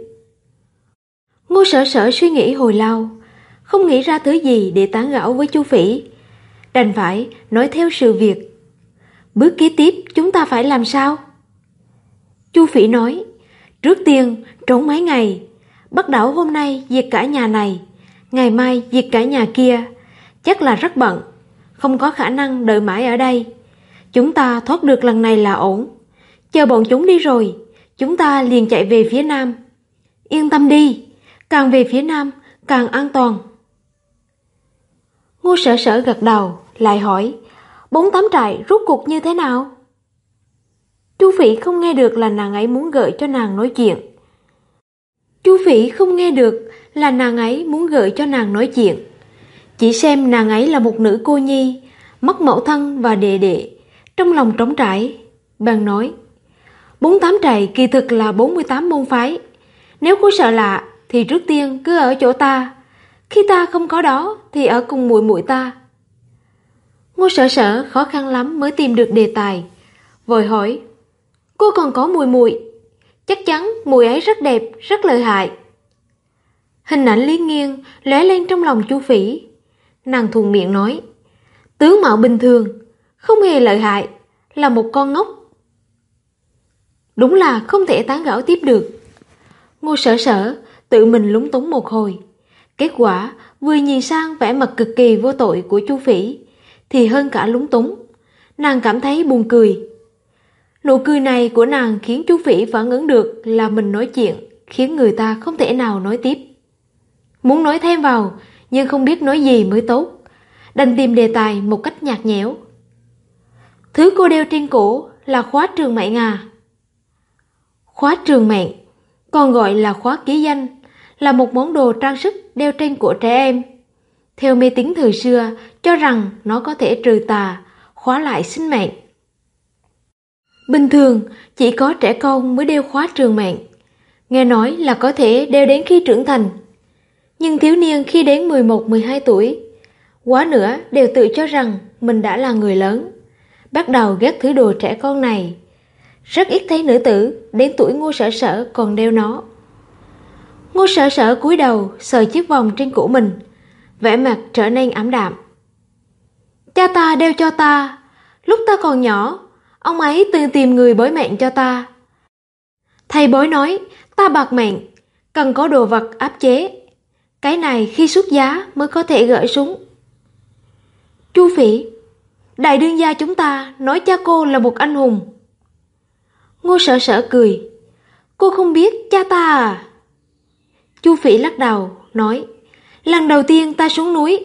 A: Ngô Sở Sở suy nghĩ hồi lâu, không nghĩ ra thứ gì để tán gẫu với Chu Phỉ, đành phải nói theo sự việc. Bước kế tiếp chúng ta phải làm sao? Chu Phỉ nói. Trước tiên trốn mấy ngày, bắt đầu hôm nay diệt cả nhà này, ngày mai diệt cả nhà kia, chắc là rất bận, không có khả năng đợi mãi ở đây. Chúng ta thoát được lần này là ổn, chờ bọn chúng đi rồi chúng ta liền chạy về phía nam. Yên tâm đi, càng về phía nam càng an toàn. Ngô Sở Sở gật đầu, lại hỏi. 4-8 trại rốt cuộc như thế nào? Chu Phỉ không nghe được là nàng ấy muốn gợi cho nàng nói chuyện. Chỉ xem nàng ấy là một nữ cô nhi, mất mẫu thân và đệ đệ, trong lòng trống trải. Bèn nói. 4-8 trại kỳ thực là 48 môn phái. Nếu cô sợ lạ thì trước tiên cứ ở chỗ ta, khi ta không có đó thì ở cùng muội muội ta. Ngô Sở Sở khó khăn lắm mới tìm được đề tài, vội hỏi. Cô còn có muội muội? Chắc chắn muội ấy rất đẹp, rất lợi hại. Hình ảnh Lý Nghiên lóe lên trong lòng Chu Phỉ. Nàng thuận miệng nói. Tướng mạo bình thường, không hề lợi hại, là một con ngốc. Đúng là không thể tán gẫu tiếp được. Ngô Sở Sở tự mình lúng túng một hồi. Kết quả vừa nhìn sang vẻ mặt cực kỳ vô tội của Chu Phỉ thì hơn cả lúng túng, nàng cảm thấy buồn cười. Nụ cười này của nàng khiến Chu Phỉ phản ứng được là mình nói chuyện khiến người ta không thể nào nói tiếp. Muốn nói thêm vào nhưng không biết nói gì mới tốt, đành tìm đề tài một cách nhạt nhẽo. Thứ cô đeo trên cổ là khóa trường mệnh à? Khóa trường mệnh, còn gọi là khóa ký danh, là một món đồ trang sức đeo trên cổ trẻ em. Theo mê tín thời xưa cho rằng nó có thể trừ tà, khóa lại sinh mệnh. Bình thường, chỉ có trẻ con mới đeo khóa trường mạng. Nghe nói là có thể đeo đến khi trưởng thành. Nhưng thiếu niên khi đến 11-12 tuổi, quá nữa đều tự cho rằng mình đã là người lớn, bắt đầu ghét thứ đồ trẻ con này. Rất ít thấy nữ tử đến tuổi Ngô Sở Sở còn đeo nó. Ngô Sở Sở cúi đầu sờ chiếc vòng trên cổ mình, vẻ mặt trở nên ảm đạm. Cha ta đeo cho ta, lúc ta còn nhỏ, ông ấy từng tìm người bói mệnh cho ta. Thầy bói nói ta bạc mệnh, cần có đồ vật áp chế. Cái này khi xuất giá mới có thể gỡ xuống. Chu Phỉ, đại đương gia chúng ta nói cha cô là một anh hùng. Ngô Sở Sở cười. Cô không biết cha ta à? Chu Phỉ lắc đầu, nói, lần đầu tiên ta xuống núi.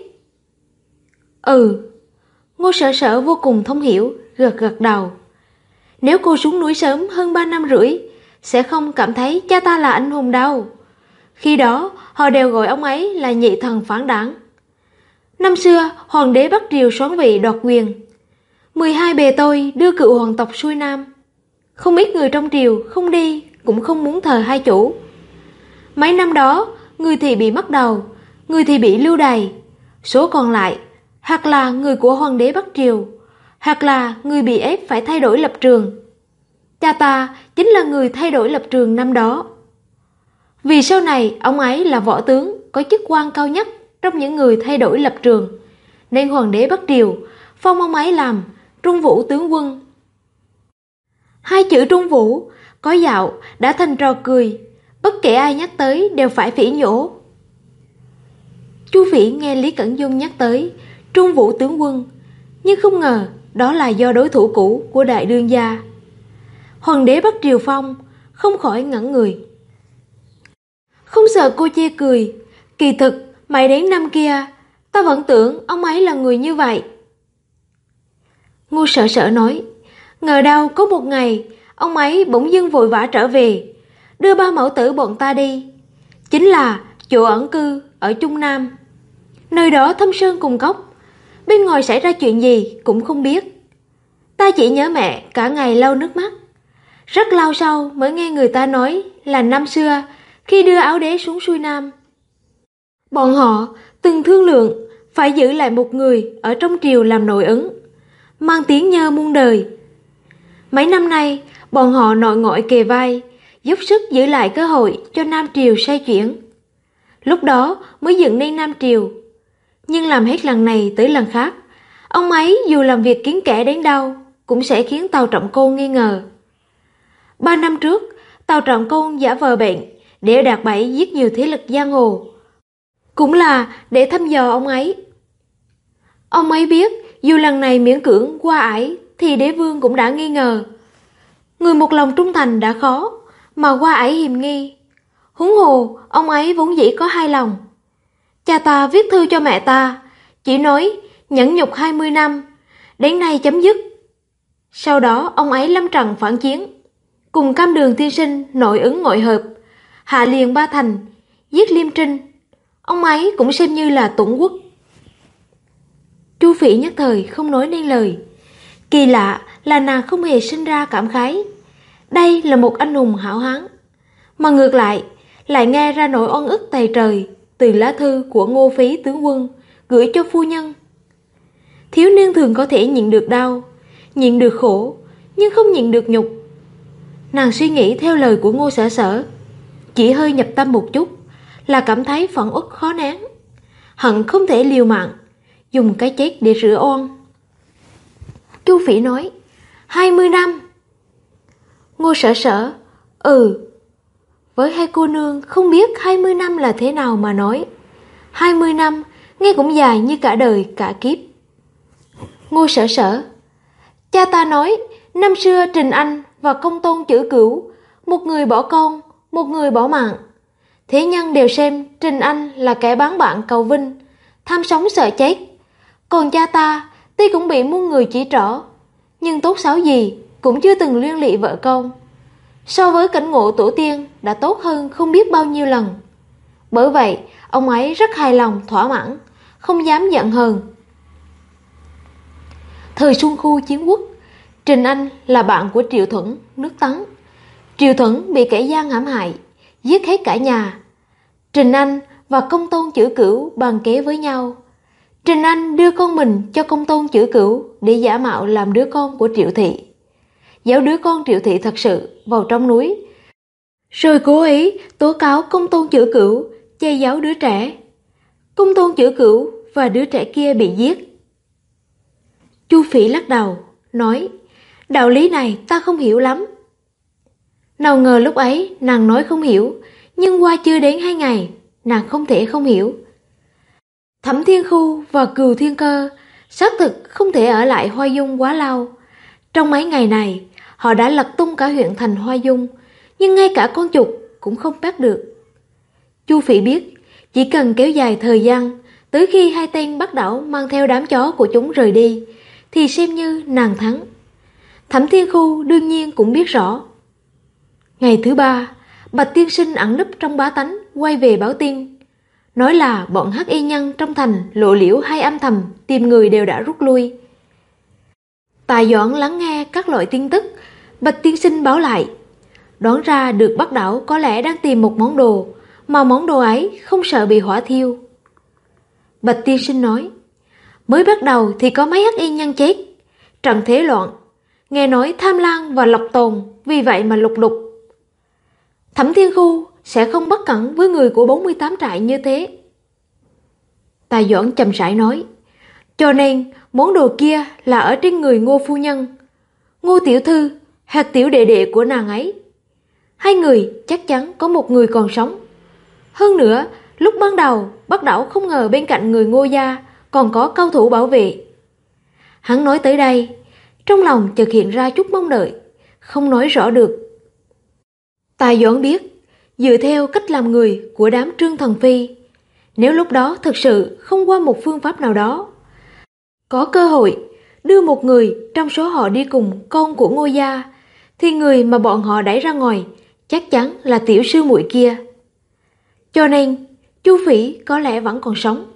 A: Ngô Sở Sở vô cùng thông hiểu, gật gật đầu. Nếu cô xuống núi sớm hơn 3 năm rưỡi, sẽ không cảm thấy cha ta là anh hùng đâu. Khi đó, họ đều gọi ông ấy là nhị thần phản đảng. Năm xưa, hoàng đế Bắc Triều soán vị đoạt quyền. 12 bề tôi đưa cựu hoàng tộc xuôi nam. Không ít người trong triều không đi, cũng không muốn thờ hai chủ. Mấy năm đó, người thì bị mất đầu, người thì bị lưu đày. Số còn lại, hoặc là người của hoàng đế Bắc Triều, hoặc là người bị ép phải thay đổi lập trường. Cha ta chính là người thay đổi lập trường năm đó. Vì sau này ông ấy là võ tướng có chức quan cao nhất trong những người thay đổi lập trường, nên hoàng đế Bắc Triều phong ông ấy làm Trung Vũ tướng quân. Hai chữ Trung Vũ có dạo đã thành trò cười, bất kể ai nhắc tới đều phải phỉ nhổ. Chu Phỉ nghe Lý Cẩn Dung nhắc tới Trung Vũ tướng quân, nhưng không ngờ đó là do đối thủ cũ của đại đương gia. Hoàng đế Bắc Triều phong không khỏi ngẩn người. Không sợ cô chê cười, kỳ thực mãi đến năm kia ta vẫn tưởng ông ấy là người như vậy. Ngô Sở Sở nói, ngờ đâu có một ngày ông ấy bỗng dưng vội vã trở về, đưa ba mẫu tử bọn ta đi, chính là chỗ ẩn cư ở Trung Nam. Nơi đó thâm sơn cùng cốc, bên ngoài xảy ra chuyện gì cũng không biết. Ta chỉ nhớ mẹ cả ngày lau nước mắt. Rất lâu sau mới nghe người ta nói là năm xưa khi đưa áo đế xuống xuôi nam, bọn họ từng thương lượng phải giữ lại một người ở trong triều làm nội ứng, mang tiếng nhơ muôn đời. Mấy năm nay bọn họ nội ngoại kề vai, dốc sức giữ lại cơ hội cho Nam Triều xoay chuyển. Lúc đó mới dựng nên Nam Triều. Nhưng làm hết lần này tới lần khác, ông ấy dù làm việc kiến kẽ đến đâu cũng sẽ khiến Tào Trọng Côn nghi ngờ. 3 năm trước, Tào Trọng Côn giả vờ bệnh để đạt bẫy giết nhiều thế lực giang hồ, cũng là để thăm dò ông ấy. Ông ấy biết dù lần này miễn cưỡng qua ải thì đế vương cũng đã nghi ngờ. Người một lòng trung thành đã khó, mà qua ải hiềm nghi. Huống hồ ông ấy vốn dĩ có hai lòng. Cha ta viết thư cho mẹ ta, chỉ nói nhẫn nhục 20 năm, đến nay chấm dứt. Sau đó ông ấy lâm trận phản chiến, cùng Cam Đường tiên sinh nội ứng ngoại hợp, hạ liền Ba Thành, giết Liêm Trinh. Ông ấy cũng xem như là tổn quốc. Chu Phỉ nhất thời không nói nên lời. Kỳ lạ là nàng không hề sinh ra cảm khái. Đây là một anh hùng hảo hán, mà ngược lại nghe ra nỗi oan ức tày trời từ lá thư của Ngô Phí tướng quân gửi cho phu nhân. Thiếu niên thường có thể nhịn được đau, nhịn được khổ, nhưng không nhịn được nhục. Nàng suy nghĩ theo lời của Ngô Sở Sở, chỉ hơi nhập tâm một chút là cảm thấy phẫn uất khó nén, hận không thể liều mạng dùng cái chết để rửa oan. Chu Phỉ nói, 20 năm. Ngô Sở Sở, với hai cô nương không biết 20 năm là thế nào mà nói. 20 năm nghe cũng dài như cả đời cả kiếp. Ngô Sở Sở, cha ta nói năm xưa Trình Anh và Công Tôn Chữ Cửu, một người bỏ con, một người bỏ mạng. Thế nhân đều xem Trình Anh là kẻ bán bạn cầu vinh, tham sống sợ chết. Còn cha ta tuy cũng bị muôn người chỉ trỏ, nhưng tốt xấu gì cũng chưa từng liên lụy vợ con. So với cảnh ngộ tổ tiên đã tốt hơn không biết bao nhiêu lần. Bởi vậy ông ấy rất hài lòng thỏa mãn, không dám giận hờn. Thời Xuân Khu chiến quốc, Trình Anh là bạn của Triệu Thuẫn, nước Tấn. Triệu Thuẫn bị kẻ gian hãm hại, giết hết cả nhà. Trình Anh và Công Tôn Chữ Cửu bàn kế với nhau. Trình Anh đưa con mình cho Công Tôn Chữ Cửu để giả mạo làm đứa con của Triệu Thị. Giấu đứa con Triệu Thị thật sự vào trong núi, rồi cố ý tố cáo Công Tôn Chữ Cửu che giấu đứa trẻ. Công Tôn Chữ Cửu và đứa trẻ kia bị giết. Chu Phỉ lắc đầu, nói: đạo lý này ta không hiểu lắm. Nào ngờ lúc ấy nàng nói không hiểu, nhưng qua chưa đến 2 ngày, nàng không thể không hiểu. Thẩm Thiên Khu và Cừu Thiên Cơ xác thực không thể ở lại Hoa Dung quá lâu. Trong mấy ngày này, họ đã lật tung cả huyện thành Hoa Dung, nhưng ngay cả con chuột cũng không bắt được. Chu Phỉ biết, chỉ cần kéo dài thời gian, tới khi 2 tên Bắc Đẩu mang theo đám chó của chúng rời đi, thì xem như nàng thắng. Thẩm Thiên Khu đương nhiên cũng biết rõ. Ngày thứ 3, Bạch Tiên Sinh ẩn núp trong bá tánh quay về báo tin, nói là bọn hắc y nhân trong thành Lộ Liễu hay âm thầm tìm người đều đã rút lui. Tài Doãn lắng nghe các loại tin tức Bạch Tiên Sinh báo lại, đoán ra được Bắc Đẩu có lẽ đang tìm một món đồ, mà món đồ ấy không sợ bị hỏa thiêu. Bạch Tiên Sinh nói: mới bắt đầu thì có mấy hắc y nhân chết, trận thế loạn, nghe nói Tham Lang và Lộc Tồn vì vậy mà lục đục. Thẩm Thiên Khu sẽ không bất cẩn với người của 48 trại như thế. Tài Doãn chậm rãi nói: cho nên món đồ kia là ở trên người Ngô phu nhân, Ngô tiểu thư hoặc tiểu đệ đệ của nàng ấy. 2 người chắc chắn có một người còn sống. Hơn nữa, lúc ban đầu Bắc Đẩu không ngờ bên cạnh người Ngô gia còn có cao thủ bảo vệ. Hắn nói tới đây, trong lòng chợt hiện ra chút mong đợi, không nói rõ được. Tài Doãn biết, dựa theo cách làm người của đám Trương Thần Phi, nếu lúc đó thực sự không qua một phương pháp nào đó, có cơ hội đưa một người trong số họ đi cùng con của Ngô gia, thì người mà bọn họ đẩy ra ngoài chắc chắn là tiểu sư muội kia. Cho nên Chu Phỉ có lẽ vẫn còn sống.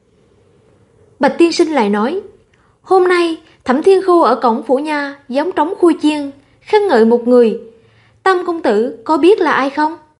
A: Bạch Tiên Sinh lại nói: hôm nay Thẩm Thiên Khu ở cổng phủ nha giống trống khui chiên khen ngợi một người, Tam công tử có biết là ai không?